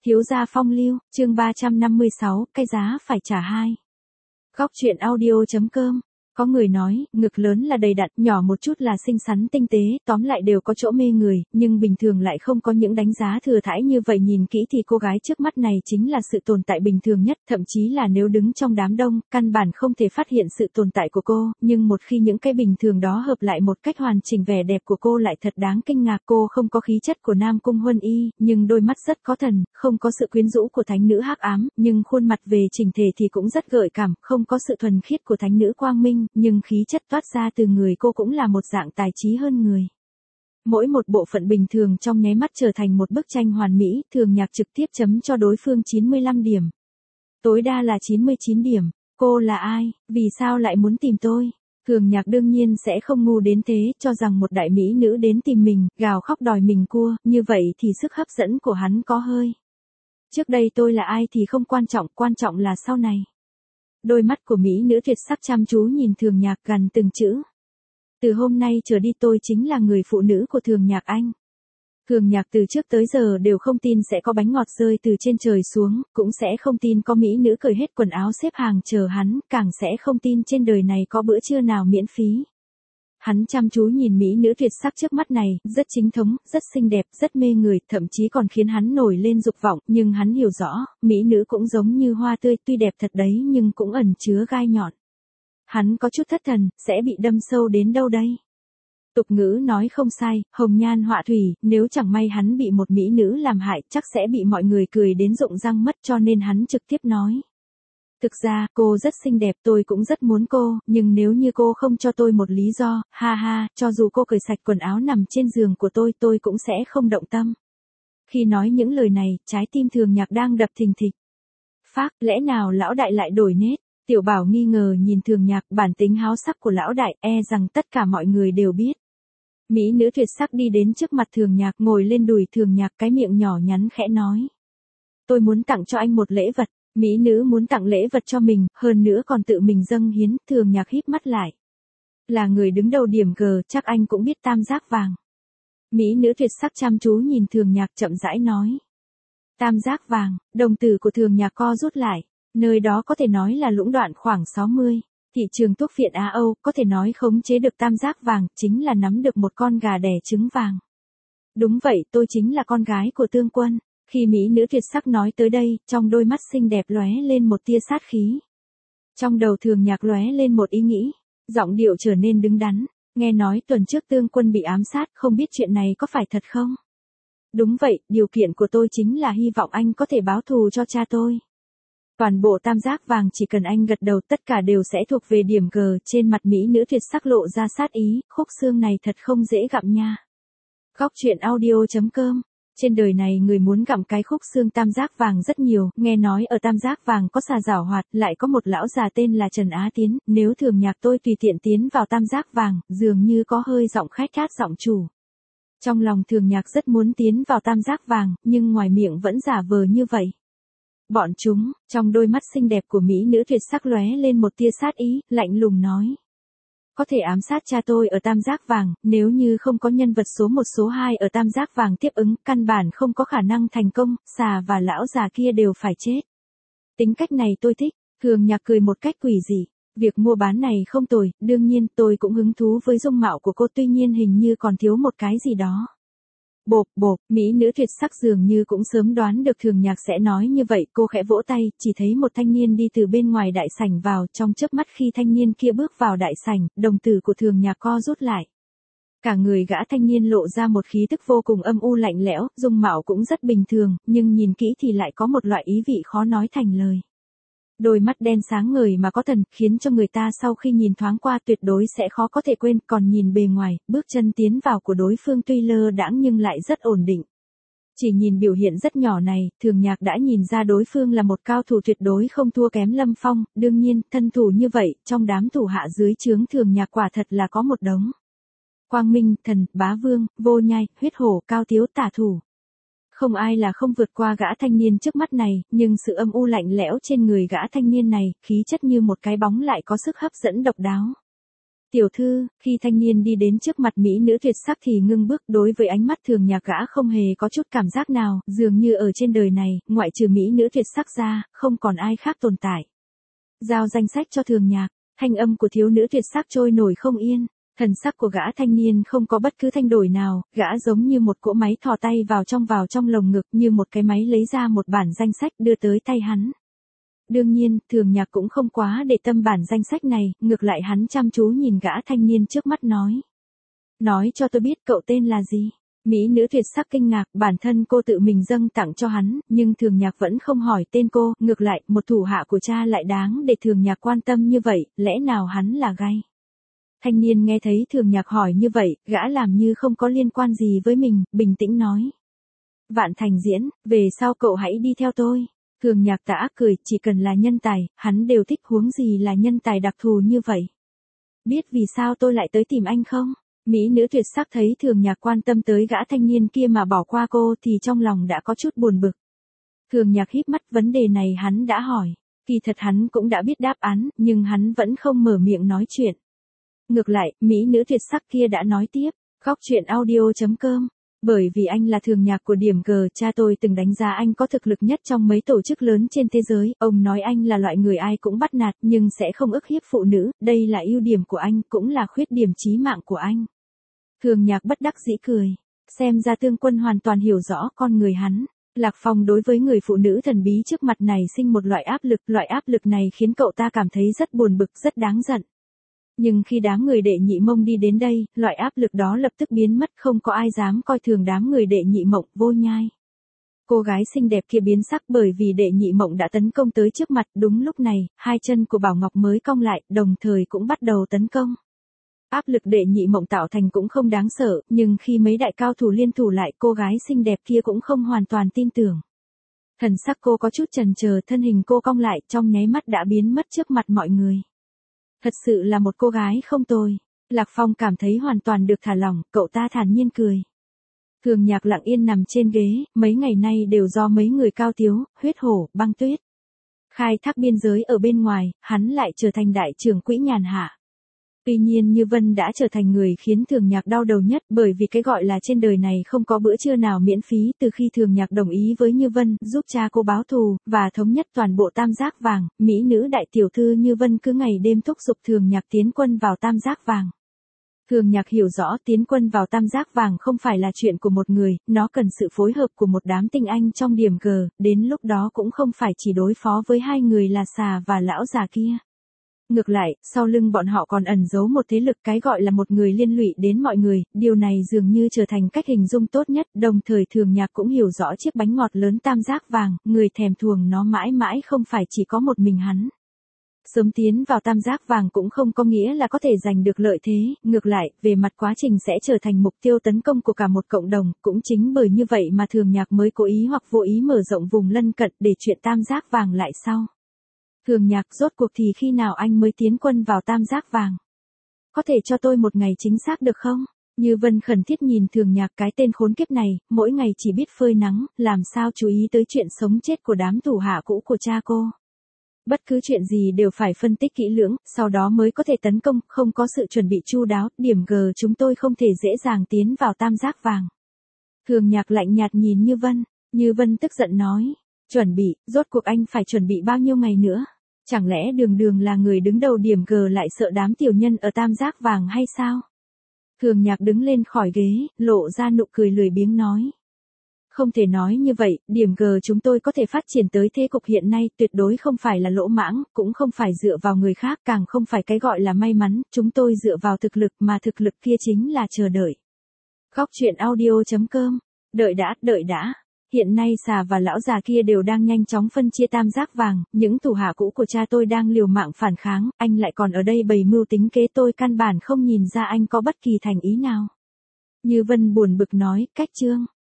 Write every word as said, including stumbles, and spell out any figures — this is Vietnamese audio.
Thiếu gia phong lưu, chương ba trăm năm mươi sáu, cái giá phải trả hai. Góc truyện audio chấm com. Có người nói, ngực lớn là đầy đặn, nhỏ một chút là xinh xắn tinh tế, tóm lại đều có chỗ mê người, nhưng bình thường lại không có những đánh giá thừa thãi như vậy. Nhìn kỹ thì cô gái trước mắt này chính là sự tồn tại bình thường nhất, thậm chí là nếu đứng trong đám đông, căn bản không thể phát hiện sự tồn tại của cô, nhưng một khi những cái bình thường đó hợp lại một cách hoàn chỉnh, vẻ đẹp của cô lại thật đáng kinh ngạc. Cô không có khí chất của Nam Cung Huân Y, nhưng đôi mắt rất có thần, không có sự quyến rũ của thánh nữ hắc ám, nhưng khuôn mặt về chỉnh thể thì cũng rất gợi cảm, không có sự thuần khiết của thánh nữ quang minh, nhưng khí chất toát ra từ người cô cũng là một dạng tài trí hơn người. Mỗi một bộ phận bình thường trong nháy mắt trở thành một bức tranh hoàn mỹ. Thường Nhạc trực tiếp chấm cho đối phương chín mươi lăm điểm. Tối đa là chín mươi chín điểm. Cô là ai? Vì sao lại muốn tìm tôi? Thường Nhạc đương nhiên sẽ không ngu đến thế, cho rằng một đại mỹ nữ đến tìm mình, gào khóc đòi mình cua, như vậy thì sức hấp dẫn của hắn có hơi. Trước đây tôi là ai thì không quan trọng, quan trọng là sau này. Đôi mắt của mỹ nữ tuyệt sắc chăm chú nhìn Thường Nhạc gần từng chữ. Từ hôm nay trở đi tôi chính là người phụ nữ của Thường Nhạc anh. Thường Nhạc từ trước tới giờ đều không tin sẽ có bánh ngọt rơi từ trên trời xuống, cũng sẽ không tin có mỹ nữ cởi hết quần áo xếp hàng chờ hắn, càng sẽ không tin trên đời này có bữa trưa nào miễn phí. Hắn chăm chú nhìn mỹ nữ tuyệt sắc trước mắt này, rất chính thống, rất xinh đẹp, rất mê người, thậm chí còn khiến hắn nổi lên dục vọng, nhưng hắn hiểu rõ, mỹ nữ cũng giống như hoa tươi, tuy đẹp thật đấy nhưng cũng ẩn chứa gai nhọn. Hắn có chút thất thần, sẽ bị đâm sâu đến đâu đây? Tục ngữ nói không sai, hồng nhan họa thủy, nếu chẳng may hắn bị một mỹ nữ làm hại, chắc sẽ bị mọi người cười đến rụng răng mất, cho nên hắn trực tiếp nói. Thực ra, cô rất xinh đẹp, tôi cũng rất muốn cô, nhưng nếu như cô không cho tôi một lý do, ha ha, cho dù cô cởi sạch quần áo nằm trên giường của tôi, tôi cũng sẽ không động tâm. Khi nói những lời này, trái tim Thường Nhạc đang đập thình thịch. Phác, lẽ nào lão đại lại đổi nết? Tiểu Bảo nghi ngờ nhìn Thường Nhạc, bản tính háo sắc của lão đại, e rằng tất cả mọi người đều biết. Mỹ nữ tuyệt sắc đi đến trước mặt Thường Nhạc, ngồi lên đùi Thường Nhạc, cái miệng nhỏ nhắn khẽ nói. Tôi muốn tặng cho anh một lễ vật. Mỹ nữ muốn tặng lễ vật cho mình, hơn nữa còn tự mình dâng hiến. Thường Nhạc híp mắt lại. Là người đứng đầu điểm G, chắc anh cũng biết tam giác vàng. Mỹ nữ tuyệt sắc chăm chú nhìn Thường Nhạc chậm rãi nói. Tam giác vàng, đồng tử của Thường Nhạc co rút lại. Nơi đó có thể nói là lũng đoạn khoảng sáu mươi. Thị trường thuốc phiện Á Âu, có thể nói khống chế được tam giác vàng, chính là nắm được một con gà đẻ trứng vàng. Đúng vậy, tôi chính là con gái của Tương Quân. Khi mỹ nữ tuyệt sắc nói tới đây, trong đôi mắt xinh đẹp lóe lên một tia sát khí. Trong đầu Thường Nhạc lóe lên một ý nghĩ, giọng điệu trở nên đứng đắn. Nghe nói tuần trước Tương Quân bị ám sát, không biết chuyện này có phải thật không? Đúng vậy, điều kiện của tôi chính là hy vọng anh có thể báo thù cho cha tôi. Toàn bộ tam giác vàng chỉ cần anh gật đầu tất cả đều sẽ thuộc về điểm G. Trên mặt mỹ nữ tuyệt sắc lộ ra sát ý, khúc xương này thật không dễ gặm nha. Góc truyện audio chấm com. Trên đời này người muốn gặm cái khúc xương tam giác vàng rất nhiều, nghe nói ở tam giác vàng có xà giảo hoạt, lại có một lão già tên là Trần Á Tiến, nếu Thường Nhạc tôi tùy tiện tiến vào tam giác vàng, dường như có hơi giọng khách gát giọng chủ. Trong lòng Thường Nhạc rất muốn tiến vào tam giác vàng, nhưng ngoài miệng vẫn giả vờ như vậy. Bọn chúng, trong đôi mắt xinh đẹp của mỹ nữ tuyệt sắc lóe lên một tia sát ý, lạnh lùng nói. Có thể ám sát cha tôi ở tam giác vàng, nếu như không có nhân vật số một số hai ở tam giác vàng tiếp ứng, căn bản không có khả năng thành công, xà và lão già kia đều phải chết. Tính cách này tôi thích. Thường Nhạc cười một cách quỷ dị. Việc mua bán này không tồi, đương nhiên tôi cũng hứng thú với dung mạo của cô, tuy nhiên hình như còn thiếu một cái gì đó. Bộp bộp, mỹ nữ tuyệt sắc dường như cũng sớm đoán được Thường Nhạc sẽ nói như vậy, cô khẽ vỗ tay, chỉ thấy một thanh niên đi từ bên ngoài đại sảnh vào, trong chớp mắt khi thanh niên kia bước vào đại sảnh, đồng tử của Thường Nhạc co rút lại. Cả người gã thanh niên lộ ra một khí tức vô cùng âm u lạnh lẽo, dung mạo cũng rất bình thường, nhưng nhìn kỹ thì lại có một loại ý vị khó nói thành lời. Đôi mắt đen sáng ngời mà có thần, khiến cho người ta sau khi nhìn thoáng qua tuyệt đối sẽ khó có thể quên, còn nhìn bề ngoài, bước chân tiến vào của đối phương tuy lơ đãng nhưng lại rất ổn định. Chỉ nhìn biểu hiện rất nhỏ này, Thường Nhạc đã nhìn ra đối phương là một cao thủ tuyệt đối không thua kém Lâm Phong, đương nhiên, thân thủ như vậy, trong đám thủ hạ dưới trướng Thường Nhạc quả thật là có một đống. Quang Minh, Thần, Bá Vương, Vô Nhai, Huyết Hổ, Cao Tiếu, Tả Thủ. Không ai là không vượt qua gã thanh niên trước mắt này, nhưng sự âm u lạnh lẽo trên người gã thanh niên này, khí chất như một cái bóng lại có sức hấp dẫn độc đáo. Tiểu thư, khi thanh niên đi đến trước mặt mỹ nữ tuyệt sắc thì ngưng bước, đối với ánh mắt Thường Nhạc gã không hề có chút cảm giác nào, dường như ở trên đời này, ngoại trừ mỹ nữ tuyệt sắc ra, không còn ai khác tồn tại. Giao danh sách cho Thường Nhạc, thanh âm của thiếu nữ tuyệt sắc trôi nổi không yên, thần sắc của gã thanh niên không có bất cứ thay đổi nào, gã giống như một cỗ máy thò tay vào trong vào trong lồng ngực, như một cái máy lấy ra một bản danh sách đưa tới tay hắn. Đương nhiên, Thường Nhạc cũng không quá để tâm bản danh sách này, ngược lại hắn chăm chú nhìn gã thanh niên trước mắt nói. Nói cho tôi biết cậu tên là gì? Mỹ nữ tuyệt sắc kinh ngạc, bản thân cô tự mình dâng tặng cho hắn, nhưng Thường Nhạc vẫn không hỏi tên cô, ngược lại, một thủ hạ của cha lại đáng để Thường Nhạc quan tâm như vậy, lẽ nào hắn là gay? Thanh niên nghe thấy Thường Nhạc hỏi như vậy, gã làm như không có liên quan gì với mình, bình tĩnh nói. Vạn Thành Diễn, về sau cậu hãy đi theo tôi. Thường Nhạc tà cười, chỉ cần là nhân tài, hắn đều thích, huống gì là nhân tài đặc thù như vậy. Biết vì sao tôi lại tới tìm anh không? Mỹ nữ tuyệt sắc thấy Thường Nhạc quan tâm tới gã thanh niên kia mà bỏ qua cô thì trong lòng đã có chút buồn bực. Thường Nhạc híp mắt, vấn đề này hắn đã hỏi. Kỳ thật hắn cũng đã biết đáp án, nhưng hắn vẫn không mở miệng nói chuyện. Ngược lại, mỹ nữ tuyệt sắc kia đã nói tiếp, góc truyện audio chấm com. Bởi vì anh là Thường Nhạc của điểm G, cha tôi từng đánh giá anh có thực lực nhất trong mấy tổ chức lớn trên thế giới, ông nói anh là loại người ai cũng bắt nạt nhưng sẽ không ức hiếp phụ nữ, đây là ưu điểm của anh, cũng là khuyết điểm chí mạng của anh. Thường Nhạc bất đắc dĩ cười, xem ra Tương Quân hoàn toàn hiểu rõ con người hắn. Lạc Phong đối với người phụ nữ thần bí trước mặt này sinh một loại áp lực, loại áp lực này khiến cậu ta cảm thấy rất buồn bực, rất đáng giận. Nhưng khi đám người Đệ Nhị Mông đi đến đây, loại áp lực đó lập tức biến mất, không có ai dám coi thường đám người Đệ Nhị Mộng, Vô Nhai. Cô gái xinh đẹp kia biến sắc bởi vì Đệ Nhị Mộng đã tấn công tới trước mặt, đúng lúc này, hai chân của Bảo Ngọc mới cong lại, đồng thời cũng bắt đầu tấn công. Áp lực Đệ Nhị Mộng tạo thành cũng không đáng sợ, nhưng khi mấy đại cao thủ liên thủ lại, cô gái xinh đẹp kia cũng không hoàn toàn tin tưởng. Thần sắc cô có chút chần chờ, thân hình cô cong lại, trong nháy mắt đã biến mất trước mặt mọi người. Thật sự là một cô gái không tồi. Lạc Phong cảm thấy hoàn toàn được thả lỏng, cậu ta thản nhiên cười. Thường Nhạc lặng yên nằm trên ghế, mấy ngày nay đều do mấy người Cao Tiếu, Huyết Hổ, Băng Tuyết khai thác biên giới ở bên ngoài, hắn lại trở thành đại trưởng quỹ nhàn hạ. Tuy nhiên Như Vân đã trở thành người khiến Thường Nhạc đau đầu nhất, bởi vì cái gọi là trên đời này không có bữa trưa nào miễn phí. Từ khi Thường Nhạc đồng ý với Như Vân, giúp cha cô báo thù, và thống nhất toàn bộ Tam Giác Vàng, mỹ nữ đại tiểu thư Như Vân cứ ngày đêm thúc giục Thường Nhạc tiến quân vào Tam Giác Vàng. Thường Nhạc hiểu rõ tiến quân vào Tam Giác Vàng không phải là chuyện của một người, nó cần sự phối hợp của một đám tinh anh trong điểm G, đến lúc đó cũng không phải chỉ đối phó với hai người là Xà và lão già kia. Ngược lại, sau lưng bọn họ còn ẩn giấu một thế lực, cái gọi là một người liên lụy đến mọi người, điều này dường như trở thành cách hình dung tốt nhất, đồng thời Thường Nhạc cũng hiểu rõ chiếc bánh ngọt lớn Tam Giác Vàng, người thèm thuồng nó mãi mãi không phải chỉ có một mình hắn. Sớm tiến vào Tam Giác Vàng cũng không có nghĩa là có thể giành được lợi thế, ngược lại, về mặt quá trình sẽ trở thành mục tiêu tấn công của cả một cộng đồng, cũng chính bởi như vậy mà Thường Nhạc mới cố ý hoặc vô ý mở rộng vùng lân cận để chuyện Tam Giác Vàng lại sau. Thường Nhạc, rốt cuộc thì khi nào anh mới tiến quân vào Tam Giác Vàng? Có thể cho tôi một ngày chính xác được không? Như Vân khẩn thiết nhìn Thường Nhạc, cái tên khốn kiếp này, mỗi ngày chỉ biết phơi nắng, làm sao chú ý tới chuyện sống chết của đám thủ hạ cũ của cha cô. Bất cứ chuyện gì đều phải phân tích kỹ lưỡng, sau đó mới có thể tấn công, không có sự chuẩn bị chu đáo, điểm G chúng tôi không thể dễ dàng tiến vào Tam Giác Vàng. Thường Nhạc lạnh nhạt nhìn Như Vân, Như Vân tức giận nói, chuẩn bị, rốt cuộc anh phải chuẩn bị bao nhiêu ngày nữa? Chẳng lẽ Đường Đường là người đứng đầu điểm G lại sợ đám tiểu nhân ở Tam Giác Vàng hay sao? Thường Nhạc đứng lên khỏi ghế, lộ ra nụ cười lười biếng nói. Không thể nói như vậy, điểm G chúng tôi có thể phát triển tới thế cục hiện nay, tuyệt đối không phải là lỗ mãng, cũng không phải dựa vào người khác, càng không phải cái gọi là may mắn, chúng tôi dựa vào thực lực, mà thực lực kia chính là chờ đợi. Góc truyện audio chấm com. Đợi đã, đợi đã. Hiện nay Xà và lão già kia đều đang nhanh chóng phân chia Tam Giác Vàng, những thủ hạ cũ của cha tôi đang liều mạng phản kháng, anh lại còn ở đây bày mưu tính kế, tôi căn bản không nhìn ra anh có bất kỳ thành ý nào. Như Vân buồn bực nói, cách chương.